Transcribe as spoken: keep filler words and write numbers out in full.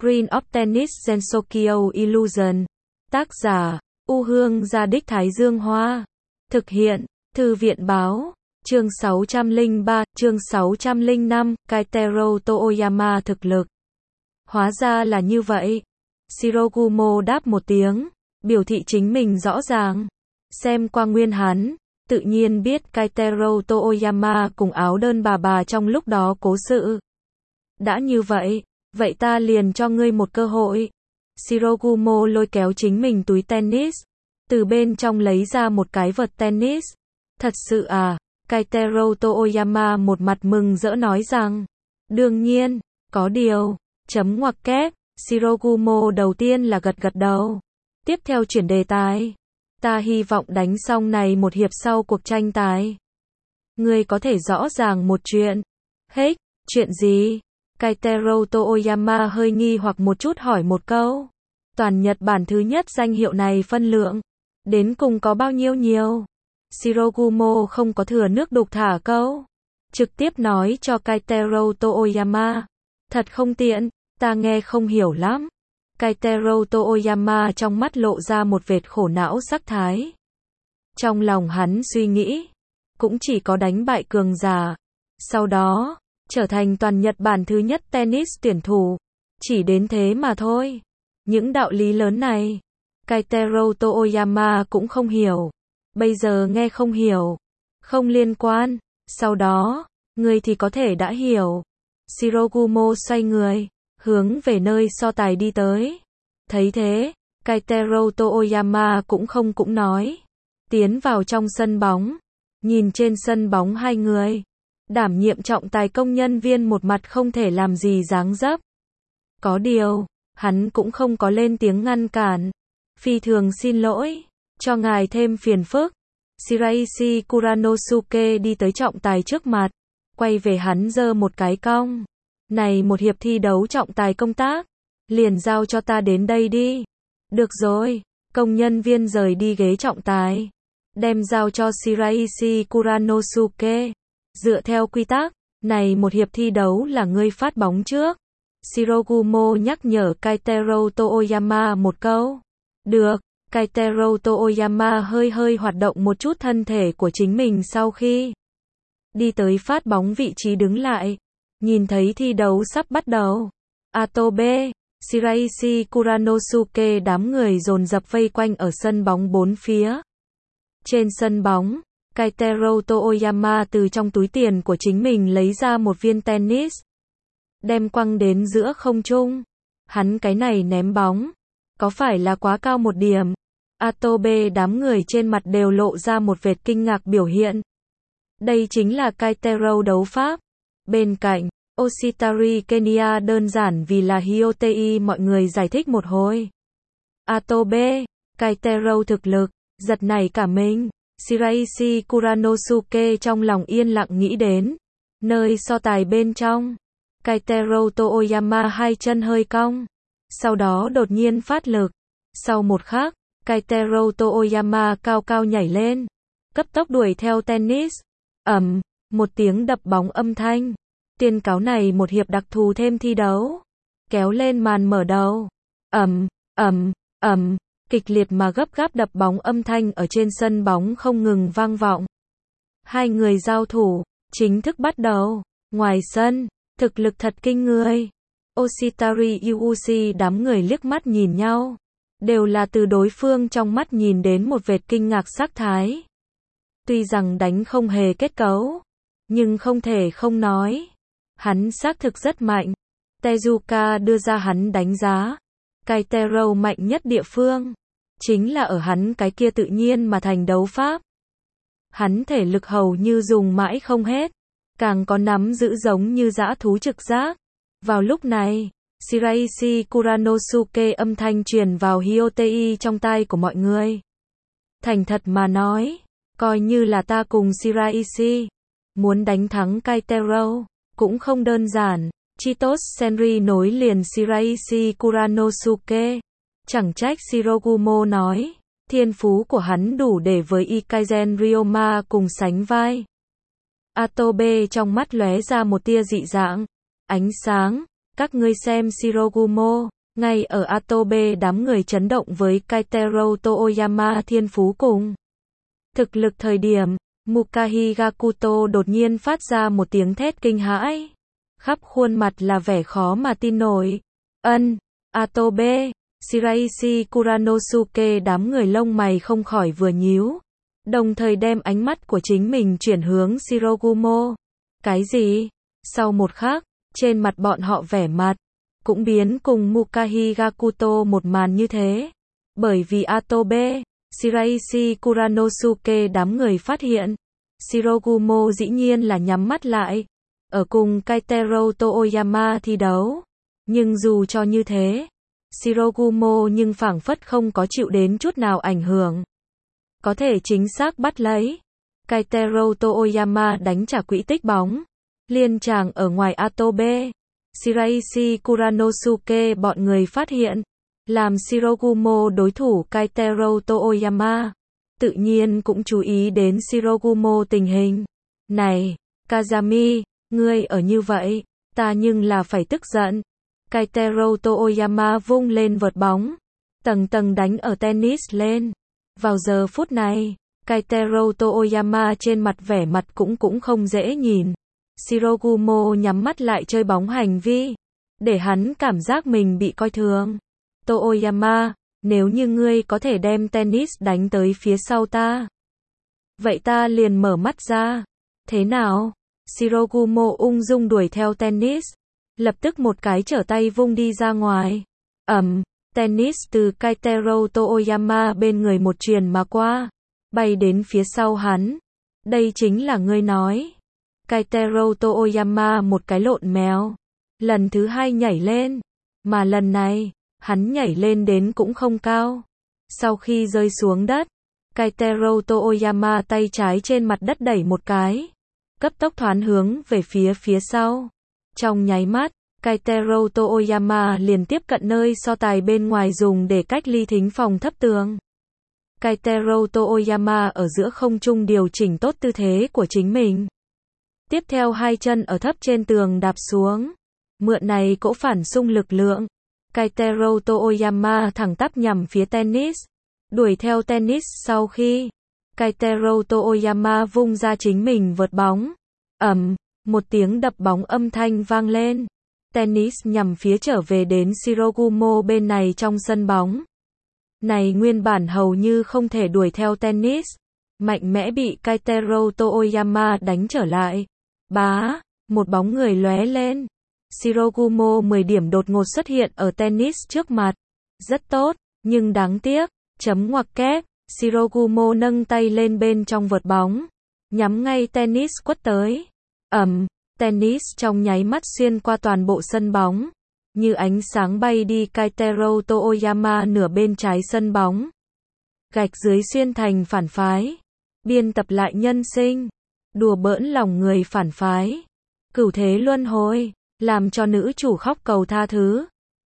Screen of Tennis Gensokyo Illusion. Tác giả, U Hương Gia Đích Thái Dương Hoa. Thực hiện, Thư viện Báo. Chương sáu trăm lẻ ba, chương sáu trăm lẻ năm, Keitaro Toyama thực lực. Hóa ra là như vậy. Shirogumo đáp một tiếng, biểu thị chính mình rõ ràng. Xem qua nguyên hắn, tự nhiên biết Keitaro Toyama cùng áo đơn bà bà trong lúc đó cố sự. Đã như vậy, vậy ta liền cho ngươi một cơ hội. Shirogumo lôi kéo chính mình túi tennis, từ bên trong lấy ra một cái vợt tennis. Thật sự à? Keitaro Toyama một mặt mừng rỡ nói rằng, đương nhiên, có điều, chấm ngoặc kép. Shirogumo đầu tiên là gật gật đầu. Tiếp theo chuyển đề tài. Ta hy vọng đánh xong này một hiệp sau cuộc tranh tài. Ngươi có thể rõ ràng một chuyện. Hết, chuyện gì? Keitaro Toyama hơi nghi hoặc một chút hỏi một câu. Toàn Nhật Bản thứ nhất danh hiệu này phân lượng, đến cùng có bao nhiêu nhiều? Shirogumo không có thừa nước đục thả câu. Trực tiếp nói cho Keitaro Toyama. Thật không tiện, ta nghe không hiểu lắm. Keitaro Toyama trong mắt lộ ra một vệt khổ não sắc thái. Trong lòng hắn suy nghĩ, cũng chỉ có đánh bại cường giả, sau đó, trở thành toàn Nhật Bản thứ nhất tennis tuyển thủ. Chỉ đến thế mà thôi. Những đạo lý lớn này, Keitaro Toyama cũng không hiểu. Bây giờ nghe không hiểu, không liên quan. Sau đó, ngươi thì có thể đã hiểu. Shirogumo xoay người, hướng về nơi so tài đi tới. Thấy thế, Keitaro Toyama cũng không cũng nói. Tiến vào trong sân bóng, nhìn trên sân bóng hai người. Đảm nhiệm trọng tài công nhân viên một mặt không thể làm gì dáng dấp. Có điều, hắn cũng không có lên tiếng ngăn cản. Phi thường xin lỗi, cho ngài thêm phiền phức. Shiraishi Kuranosuke đi tới trọng tài trước mặt, quay về hắn giơ một cái cong. Này một hiệp thi đấu trọng tài công tác, liền giao cho ta đến đây đi. Được rồi, công nhân viên rời đi ghế trọng tài, đem giao cho Shiraishi Kuranosuke. Dựa theo quy tắc, này một hiệp thi đấu là ngươi phát bóng trước. Shirogumo nhắc nhở Keitaro Toyama một câu. Được, Keitaro Toyama hơi hơi hoạt động một chút thân thể của chính mình sau khi đi tới phát bóng vị trí đứng lại. Nhìn thấy thi đấu sắp bắt đầu. Atobe, Shiraishi Kuranosuke đám người dồn dập vây quanh ở sân bóng bốn phía. Trên sân bóng, Keitaro Toyama từ trong túi tiền của chính mình lấy ra một viên tennis. Đem quăng đến giữa không trung. Hắn cái này ném bóng, có phải là quá cao một điểm? Atobe đám người trên mặt đều lộ ra một vệt kinh ngạc biểu hiện. Đây chính là Keitaro đấu pháp. Bên cạnh, Oshitari Kenya đơn giản vì là Hyotei mọi người giải thích một hồi. Atobe, Keitaro thực lực, giật nảy cả mình. Shiraishi Kuranosuke trong lòng yên lặng nghĩ đến. Nơi so tài bên trong, Keitaro Toyama hai chân hơi cong. Sau đó đột nhiên phát lực. Sau một khắc, Keitaro Toyama cao cao nhảy lên. Cấp tốc đuổi theo tennis. Ầm, một tiếng đập bóng âm thanh. Tuyên cáo này một hiệp đặc thù thêm thi đấu. Kéo lên màn mở đầu. Ầm, ầm, ầm, kịch liệt mà gấp gáp đập bóng âm thanh ở trên sân bóng không ngừng vang vọng. Hai người giao thủ, chính thức bắt đầu. Ngoài sân, thực lực thật kinh người. Oshitari Yuuchi đám người liếc mắt nhìn nhau. Đều là từ đối phương trong mắt nhìn đến một vệt kinh ngạc sắc thái. Tuy rằng đánh không hề kết cấu, nhưng không thể không nói. Hắn xác thực rất mạnh. Tezuka đưa ra hắn đánh giá. Keitaro mạnh nhất địa phương, chính là ở hắn cái kia tự nhiên mà thành đấu pháp. Hắn thể lực hầu như dùng mãi không hết. Càng có nắm giữ giống như dã thú trực giác. Vào lúc này, Shiraishi Kuranosuke âm thanh truyền vào Hyotei trong tai của mọi người. Thành thật mà nói, coi như là ta cùng Shiraishi muốn đánh thắng Keitaro, cũng không đơn giản. Chitos Senri nối liền Shiraishi Kuranosuke. Chẳng trách Shirogumo nói, thiên phú của hắn đủ để với Ikazen Ryoma cùng sánh vai. Atobe trong mắt lóe ra một tia dị dạng. Ánh sáng, Các ngươi xem Shirogumo, ngay ở Atobe đám người chấn động với Keitaro Toyama thiên phú cùng thực lực thời điểm, Mukahi Gakuto đột nhiên phát ra một tiếng thét kinh hãi. Khắp khuôn mặt là vẻ khó mà tin nổi. Ân, Atobe, Shiraishi Kuranosuke đám người lông mày không khỏi vừa nhíu, đồng thời đem ánh mắt của chính mình chuyển hướng Shirogumo. Cái gì? Sau một khắc, trên mặt bọn họ vẻ mặt cũng biến cùng Mukahi Gakuto một màn như thế. Bởi vì Atobe, Shiraishi Kuranosuke đám người phát hiện, Shirogumo dĩ nhiên là nhắm mắt lại, ở cùng Keitaro Toyama thi đấu. Nhưng dù cho như thế, Shirogumo nhưng phảng phất không có chịu đến chút nào ảnh hưởng. Có thể chính xác bắt lấy. Keitaro Toyama đánh trả quỹ tích bóng. Liên tràng ở ngoài Atobe. Shiraishi Kuranosuke bọn người phát hiện, làm Shirogumo đối thủ Keitaro Toyama. Tự nhiên cũng chú ý đến Shirogumo tình hình. Này, Kazami, ngươi ở như vậy, ta nhưng là phải tức giận. Keitaro Toyama vung lên vợt bóng, tầng tầng đánh ở tennis lên. Vào giờ phút này, Keitaro Toyama trên mặt vẻ mặt cũng cũng không dễ nhìn. Shirogumo nhắm mắt lại chơi bóng hành vi, để hắn cảm giác mình bị coi thường. Toyama, nếu như ngươi có thể đem tennis đánh tới phía sau ta, vậy ta liền mở mắt ra. Thế nào? Shirogumo ung dung đuổi theo tennis, lập tức một cái trở tay vung đi ra ngoài. Ầm, tennis từ Keitaro Toyama bên người một truyền mà qua, bay đến phía sau hắn. Đây chính là ngươi nói. Keitaro Toyama một cái lộn mèo, lần thứ hai nhảy lên, mà lần này, hắn nhảy lên đến cũng không cao. Sau khi rơi xuống đất, Keitaro Toyama tay trái trên mặt đất đẩy một cái, cấp tốc thoán hướng về phía phía sau. Trong nháy mắt, Keitaro Toyama liền tiếp cận nơi so tài bên ngoài dùng để cách ly thính phòng thấp tường. Keitaro Toyama ở giữa không trung điều chỉnh tốt tư thế của chính mình. Tiếp theo hai chân ở thấp trên tường đạp xuống. Mượn này cỗ phản xung lực lượng. Keitaro Toyama thẳng tắp nhằm phía tennis. Đuổi theo tennis sau khi Keitaro Toyama vung ra chính mình vợt bóng. Ầm, một tiếng đập bóng âm thanh vang lên. Tennis nhằm phía trở về đến Shirogumo bên này trong sân bóng. Này nguyên bản hầu như không thể đuổi theo tennis, mạnh mẽ bị Keitaro Toyama đánh trở lại. Bá, một bóng người lóe lên. Shirogumo mười điểm đột ngột xuất hiện ở tennis trước mặt. Rất tốt, nhưng đáng tiếc. Chấm ngoặc kép. Shirogumo nâng tay lên bên trong vợt bóng, nhắm ngay tennis quất tới. Ầm, tennis trong nháy mắt xuyên qua toàn bộ sân bóng, như ánh sáng bay đi Keitaro Toyama nửa bên trái sân bóng. Gạch dưới xuyên thành phản phái. Biên tập lại nhân sinh. Đùa bỡn lòng người phản phái. Cửu thế luân hồi, làm cho nữ chủ khóc cầu tha thứ.